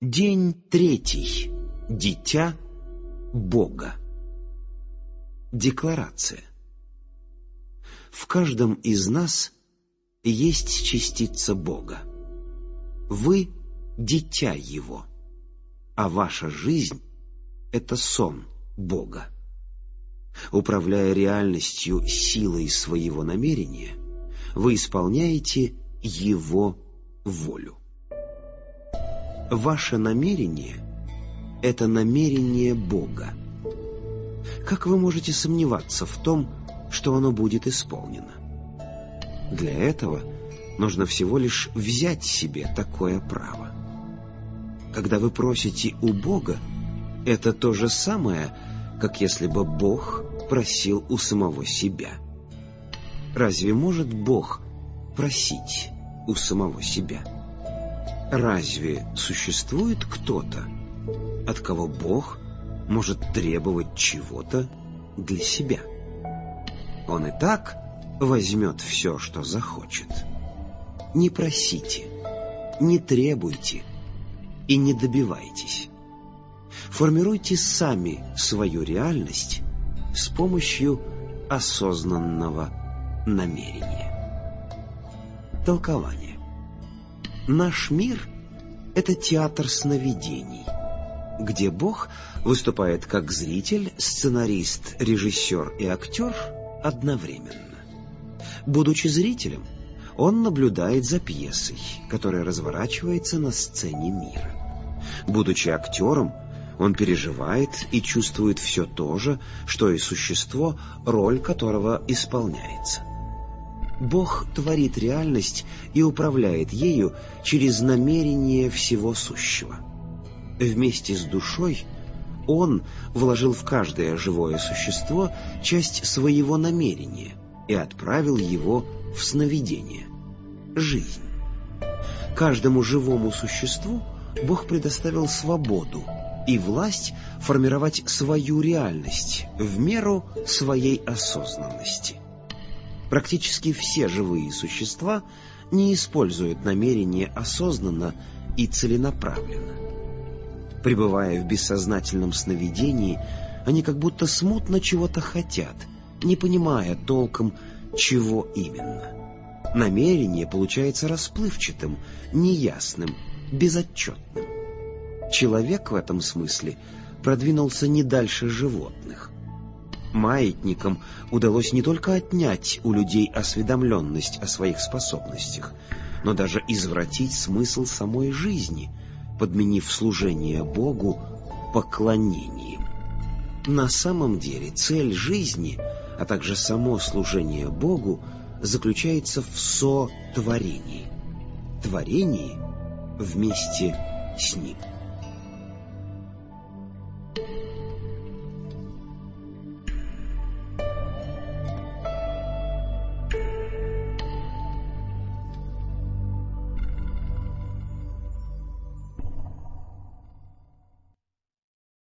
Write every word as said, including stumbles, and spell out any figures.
День третий. Дитя Бога. Декларация. В каждом из нас есть частица Бога. Вы – дитя Его, а ваша жизнь – это сон Бога. Управляя реальностью силой своего намерения, вы исполняете Его волю. Ваше намерение – это намерение Бога. Как вы можете сомневаться в том, что оно будет исполнено? Для этого нужно всего лишь взять себе такое право. Когда вы просите у Бога, это то же самое, как если бы Бог просил у самого себя. Разве может Бог просить у самого себя? Разве существует кто-то, от кого Бог может требовать чего-то для себя? Он и так возьмет все, что захочет. Не просите, не требуйте и не добивайтесь. Формируйте сами свою реальность с помощью осознанного намерения. Толкование. Наш мир – это театр сновидений, где Бог выступает как зритель, сценарист, режиссер и актер одновременно. Будучи зрителем, он наблюдает за пьесой, которая разворачивается на сцене мира. Будучи актером, он переживает и чувствует все то же, что и существо, роль которого исполняется. Бог творит реальность и управляет ею через намерение всего сущего. Вместе с душой Он вложил в каждое живое существо часть своего намерения и отправил его в сновидение – жизнь. Каждому живому существу Бог предоставил свободу и власть формировать свою реальность в меру своей осознанности. Практически все живые существа не используют намерение осознанно и целенаправленно. Пребывая в бессознательном сновидении, они как будто смутно чего-то хотят, не понимая толком, чего именно. Намерение получается расплывчатым, неясным, безотчетным. Человек в этом смысле продвинулся не дальше животных. Маятникам удалось не только отнять у людей осведомленность о своих способностях, но даже извратить смысл самой жизни, подменив служение Богу поклонением. На самом деле цель жизни, а также само служение Богу, заключается в сотворении, творении вместе с Ним.